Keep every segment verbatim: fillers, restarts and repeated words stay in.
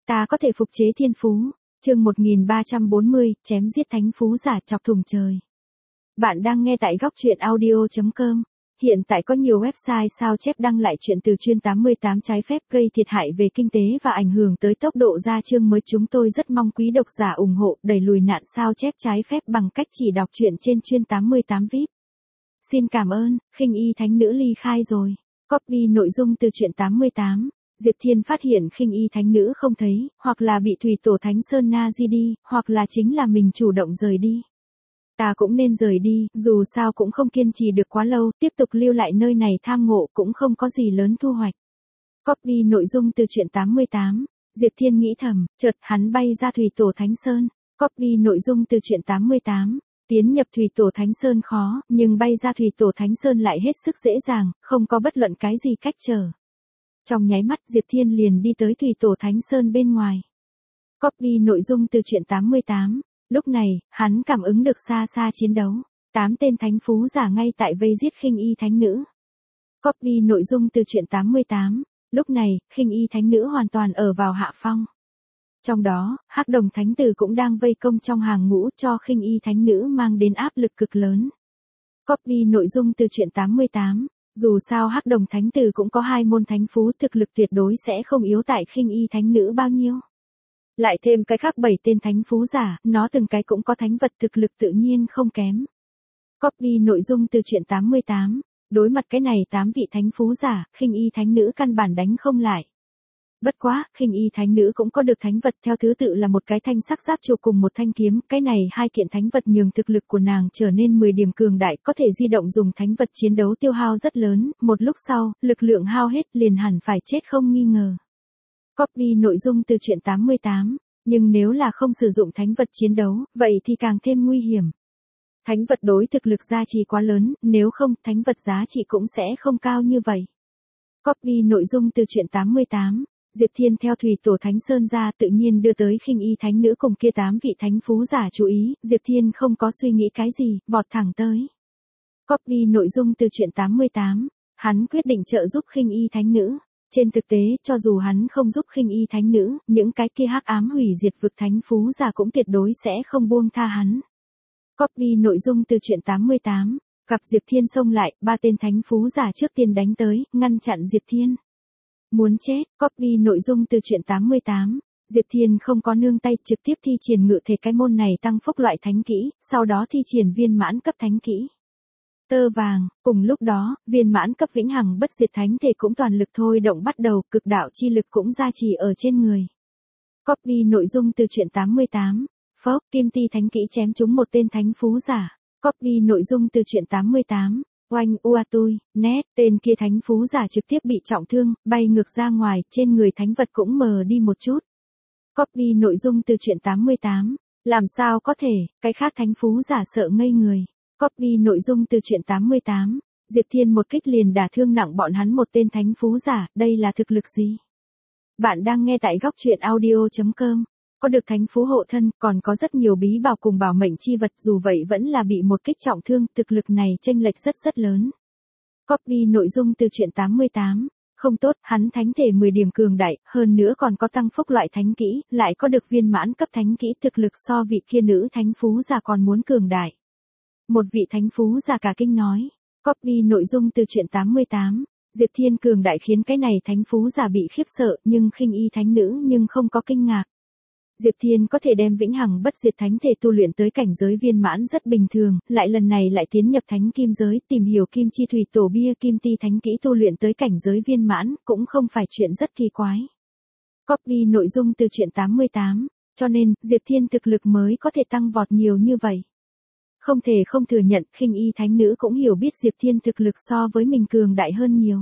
Ta có thể phục chế thiên phú. Chương một nghìn ba trăm bốn mươi, chém giết thánh phú giả chọc thủng trời. Bạn đang nghe tại góc truyện audio chấm com. Hiện tại có nhiều website sao chép đăng lại chuyện từ chuyên tám mươi tám trái phép gây thiệt hại về kinh tế và ảnh hưởng tới tốc độ ra chương mới. Chúng tôi rất mong quý độc giả ủng hộ đẩy lùi nạn sao chép trái phép bằng cách chỉ đọc truyện trên chuyên tám mươi tám vi ai pi. Xin cảm ơn. Khinh y thánh nữ ly khai rồi. Copy nội dung từ truyện tám mươi tám. Diệp Thiên phát hiện khinh y thánh nữ không thấy, hoặc là bị thủy tổ thánh Sơn Na di đi, hoặc là chính là mình chủ động rời đi. Ta cũng nên rời đi, dù sao cũng không kiên trì được quá lâu, tiếp tục lưu lại nơi này tham ngộ cũng không có gì lớn thu hoạch. Copy nội dung từ truyện tám mươi tám. Diệp Thiên nghĩ thầm, chợt hắn bay ra thủy tổ thánh Sơn. Copy nội dung từ truyện tám mươi tám. Tiến nhập thủy tổ thánh Sơn khó, nhưng bay ra thủy tổ thánh Sơn lại hết sức dễ dàng, không có bất luận cái gì cách trở. Trong nháy mắt Diệp Thiên liền đi tới thủy tổ thánh Sơn bên ngoài. Copy nội dung từ truyện tám mươi tám. Lúc này, hắn cảm ứng được xa xa chiến đấu. Tám tên thánh phú giả ngay tại vây giết khinh y thánh nữ. Copy nội dung từ truyện tám mươi tám. Lúc này, khinh y thánh nữ hoàn toàn ở vào hạ phong. Trong đó, Hắc Đồng thánh tử cũng đang vây công trong hàng ngũ cho khinh y thánh nữ mang đến áp lực cực lớn. Copy nội dung từ truyện tám mươi tám. Dù sao Hắc Đồng thánh tử cũng có hai môn thánh phú, thực lực tuyệt đối sẽ không yếu tại khinh y thánh nữ bao nhiêu. Lại thêm cái khác bảy tên thánh phú giả, nó từng cái cũng có thánh vật, thực lực tự nhiên không kém. Copy nội dung từ truyện tám mươi tám. Đối mặt cái này tám vị thánh phú giả, khinh y thánh nữ căn bản đánh không lại. Bất quá, khinh y thánh nữ cũng có được thánh vật theo thứ tự là một cái thanh sắc giáp trụ cùng một thanh kiếm, cái này hai kiện thánh vật nhường thực lực của nàng trở nên mười điểm cường đại, có thể di động dùng thánh vật chiến đấu tiêu hao rất lớn, một lúc sau, lực lượng hao hết liền hẳn phải chết không nghi ngờ. Copy nội dung từ truyện tám mươi tám, nhưng nếu là không sử dụng thánh vật chiến đấu, vậy thì càng thêm nguy hiểm. Thánh vật đối thực lực giá trị quá lớn, nếu không, thánh vật giá trị cũng sẽ không cao như vậy. Copy nội dung từ truyện tám mươi tám. Diệp Thiên theo thủy tổ thánh Sơn ra tự nhiên đưa tới khinh y thánh nữ cùng kia tám vị thánh phú giả chú ý, Diệp Thiên không có suy nghĩ cái gì, vọt thẳng tới. Copy nội dung từ truyện tám mươi tám, hắn quyết định trợ giúp khinh y thánh nữ. Trên thực tế, cho dù hắn không giúp khinh y thánh nữ, những cái kia hắc ám hủy diệt vực thánh phú giả cũng tuyệt đối sẽ không buông tha hắn. Copy nội dung từ truyện tám mươi tám, gặp Diệp Thiên xông lại, ba tên thánh phú giả trước tiên đánh tới, ngăn chặn Diệp Thiên. Muốn chết. Copy nội dung từ truyện tám mươi tám. Diệp Thiên không có nương tay, trực tiếp thi triển ngự thể cái môn này tăng phúc loại thánh kỹ, sau đó thi triển viên mãn cấp thánh kỹ. Tơ vàng. Cùng lúc đó, viên mãn cấp vĩnh hằng bất diệt thánh thể cũng toàn lực thôi động bắt đầu, cực đạo chi lực cũng gia trì ở trên người. Copy nội dung từ truyện tám mươi tám. Phốc, kim ti thánh kỹ chém trúng một tên thánh phú giả. Copy nội dung từ truyện tám mươi tám. Oanh Uatui, nét, tên kia thánh phú giả trực tiếp bị trọng thương, bay ngược ra ngoài, trên người thánh vật cũng mờ đi một chút. Copy nội dung từ truyện tám mươi tám. Làm sao có thể, cái khác thánh phú giả sợ ngây người. Copy nội dung từ truyện tám mươi tám. Diệp Thiên một kích liền đả thương nặng bọn hắn một tên thánh phú giả, đây là thực lực gì? Bạn đang nghe tại góc truyện audio chấm com. Có được thánh phú hộ thân, còn có rất nhiều bí bảo cùng bảo mệnh chi vật, dù vậy vẫn là bị một kích trọng thương, thực lực này chênh lệch rất rất lớn. Copy nội dung từ truyện tám mươi tám. Không tốt, hắn thánh thể mười điểm cường đại, hơn nữa còn có tăng phúc loại thánh kỹ, lại có được viên mãn cấp thánh kỹ, thực lực so vị kia nữ thánh phú giả còn muốn cường đại. Một vị thánh phú giả cả kinh nói. Copy nội dung từ truyện tám mươi tám. Diệp Thiên cường đại khiến cái này thánh phú giả bị khiếp sợ, nhưng khinh y thánh nữ nhưng không có kinh ngạc. Diệp Thiên có thể đem vĩnh hằng bất diệt thánh thể tu luyện tới cảnh giới viên mãn rất bình thường, lại lần này lại tiến nhập thánh kim giới, tìm hiểu kim chi thủy tổ bia kim ti thánh kỹ tu luyện tới cảnh giới viên mãn, cũng không phải chuyện rất kỳ quái. Copy nội dung từ truyện tám mươi tám, cho nên, Diệp Thiên thực lực mới có thể tăng vọt nhiều như vậy. Không thể không thừa nhận, khinh y thánh nữ cũng hiểu biết Diệp Thiên thực lực so với mình cường đại hơn nhiều.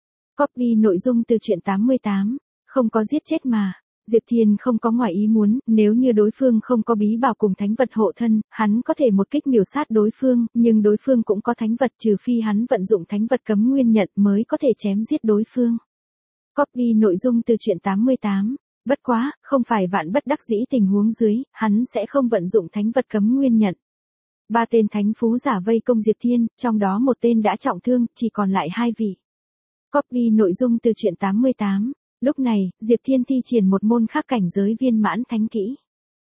Copy nội dung từ truyện tám mươi tám, không có giết chết mà. Diệp Thiên không có ngoài ý muốn, nếu như đối phương không có bí bảo cùng thánh vật hộ thân, hắn có thể một kích miểu sát đối phương, nhưng đối phương cũng có thánh vật, trừ phi hắn vận dụng thánh vật cấm nguyên nhận mới có thể chém giết đối phương. Copy nội dung từ truyện tám mươi tám. Bất quá, không phải vạn bất đắc dĩ tình huống dưới, hắn sẽ không vận dụng thánh vật cấm nguyên nhận. Ba tên thánh phú giả vây công Diệp Thiên, trong đó một tên đã trọng thương, chỉ còn lại hai vị. Copy nội dung từ truyện tám mươi tám. Lúc này, Diệp Thiên thi triển một môn khác cảnh giới viên mãn thánh kỹ.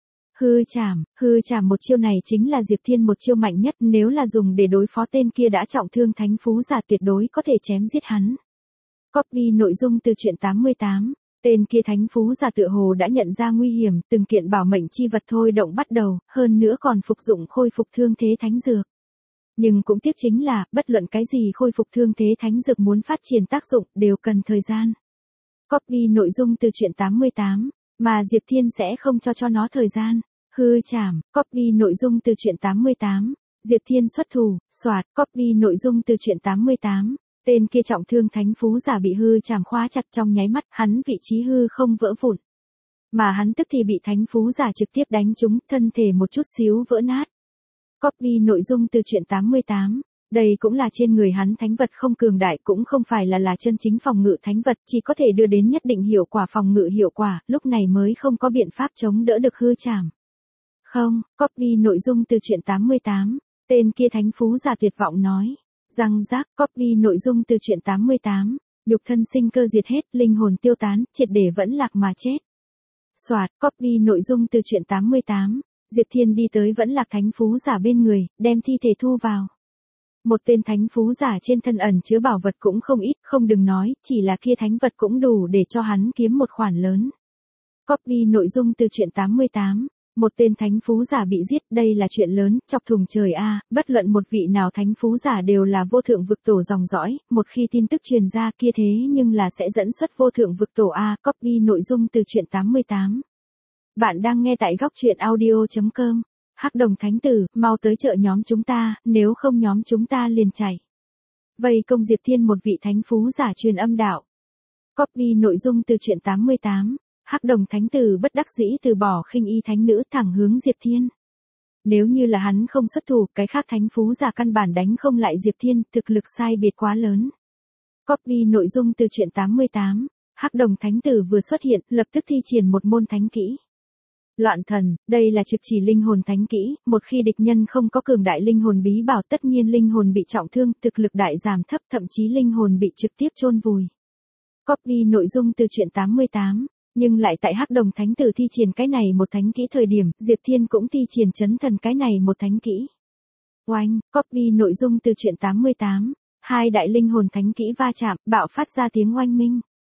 Hư trảm, hư trảm một chiêu này chính là Diệp Thiên một chiêu mạnh nhất, nếu là dùng để đối phó tên kia đã trọng thương thánh phú giả tuyệt đối có thể chém giết hắn. Copy nội dung từ truyện tám mươi tám. Tên kia thánh phú giả tựa hồ đã nhận ra nguy hiểm, từng kiện bảo mệnh chi vật thôi động bắt đầu, hơn nữa còn phục dụng khôi phục thương thế thánh dược. Nhưng cũng tiếc chính là, bất luận cái gì khôi phục thương thế thánh dược muốn phát triển tác dụng đều cần thời gian. Copy nội dung từ truyện tám mươi tám, mà Diệp Thiên sẽ không cho cho nó thời gian. Hư trảm, copy nội dung từ truyện tám mươi tám. Diệp Thiên xuất thủ, soạt, copy nội dung từ truyện tám mươi tám. Tên kia trọng thương thánh phú giả bị hư trảm khóa chặt trong nháy mắt, hắn vị trí hư không vỡ vụn. Mà hắn tức thì bị thánh phú giả trực tiếp đánh trúng, thân thể một chút xíu vỡ nát. Copy nội dung từ truyện tám mươi tám. Đây cũng là trên người hắn thánh vật không cường đại, cũng không phải là là chân chính phòng ngự thánh vật, chỉ có thể đưa đến nhất định hiệu quả phòng ngự hiệu quả, lúc này mới không có biện pháp chống đỡ được hư trảm. Không, copy nội dung từ truyện tám mươi tám. Tên kia thánh phú giả tuyệt vọng nói. Răng rác, copy nội dung từ truyện tám mươi tám. Nhục thân sinh cơ diệt hết, linh hồn tiêu tán, triệt để vẫn lạc mà chết. Soạt, copy nội dung từ truyện tám mươi tám. Diệp Thiên đi tới vẫn lạc thánh phú giả bên người, đem thi thể thu vào. Một tên thánh phú giả trên thân ẩn chứa bảo vật cũng không ít, không đừng nói, chỉ là kia thánh vật cũng đủ để cho hắn kiếm một khoản lớn. Copy nội dung từ truyện tám mươi tám. Một tên thánh phú giả bị giết, đây là chuyện lớn, chọc thùng trời a, bất luận một vị nào thánh phú giả đều là vô thượng vực tổ dòng dõi, một khi tin tức truyền ra kia thế nhưng là sẽ dẫn xuất vô thượng vực tổ a. Copy nội dung từ truyện tám mươi tám. Bạn đang nghe tại góc truyện audio chấm com. Hắc Đồng Thánh Tử, mau tới trợ nhóm chúng ta, nếu không nhóm chúng ta liền chạy. Vây công Diệp Thiên một vị thánh phú giả truyền âm đạo. Copy nội dung từ truyện tám mươi tám. Hắc Đồng Thánh Tử bất đắc dĩ từ bỏ khinh y thánh nữ thẳng hướng Diệp Thiên. Nếu như là hắn không xuất thủ, cái khác thánh phú giả căn bản đánh không lại Diệp Thiên, thực lực sai biệt quá lớn. Copy nội dung từ truyện tám mươi tám. Hắc Đồng Thánh Tử vừa xuất hiện, lập tức thi triển một môn thánh kỹ. Loạn thần, đây là trực chỉ linh hồn thánh kỹ, một khi địch nhân không có cường đại linh hồn bí bảo tất nhiên linh hồn bị trọng thương, thực lực đại giảm thấp, thậm chí linh hồn bị trực tiếp chôn vùi. Copy nội dung từ truyện tám mươi tám. Nhưng lại tại Hắc Đồng Thánh Tử thi triển cái này một thánh kỹ thời điểm, Diệp Thiên cũng thi triển chấn thần cái này một thánh kỹ. Oanh, copy nội dung từ truyện tám mươi tám. Hai đại linh hồn thánh kỹ va chạm, bạo phát ra tiếng oanh minh.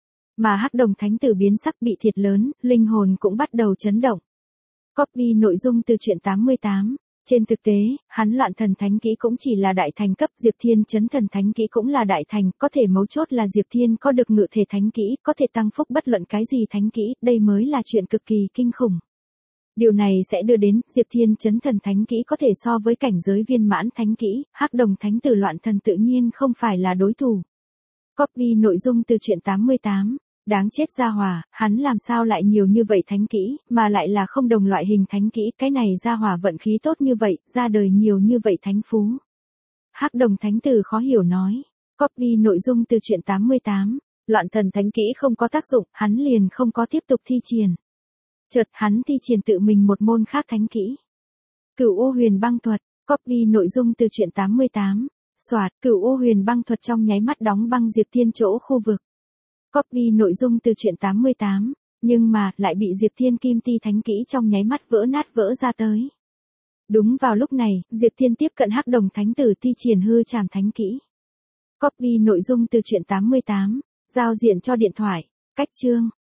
Mà Hắc Đồng Thánh Tử biến sắc bị thiệt lớn, linh hồn cũng bắt đầu chấn động. Copy nội dung từ truyện tám mươi tám. Trên thực tế, hắn loạn thần thánh kỹ cũng chỉ là đại thành cấp, Diệp Thiên chấn thần thánh kỹ cũng là đại thành, có thể mấu chốt là Diệp Thiên có được ngự thể thánh kỹ, có thể tăng phúc bất luận cái gì thánh kỹ, đây mới là chuyện cực kỳ kinh khủng. Điều này sẽ đưa đến, Diệp Thiên chấn thần thánh kỹ có thể so với cảnh giới viên mãn thánh kỹ, Hắc Đồng Thánh Tử loạn thần tự nhiên không phải là đối thủ. Copy nội dung từ truyện tám mươi tám. Đáng chết gia hỏa, hắn làm sao lại nhiều như vậy thánh kỹ, mà lại là không đồng loại hình thánh kỹ, cái này gia hỏa vận khí tốt như vậy, ra đời nhiều như vậy thánh phú. Hắc Đồng Thánh Tử khó hiểu nói. Copy nội dung từ truyện tám mươi tám. Loạn thần thánh kỹ không có tác dụng, hắn liền không có tiếp tục thi triển. Chợt hắn thi triển tự mình một môn khác thánh kỹ. Cửu Ô Huyền Băng Thuật. Copy nội dung từ truyện tám mươi tám. Soạt, Cửu Ô Huyền Băng Thuật trong nháy mắt đóng băng Diệp Thiên chỗ khu vực. Copy nội dung từ truyện tám mươi tám, nhưng mà, lại bị Diệp Thiên kim ti thánh kỹ trong nháy mắt vỡ nát vỡ ra tới. Đúng vào lúc này, Diệp Thiên tiếp cận Hắc Đồng Thánh Tử thi triển hư trảm thánh kỹ. Copy nội dung từ truyện tám mươi tám, giao diện cho điện thoại, cách chương,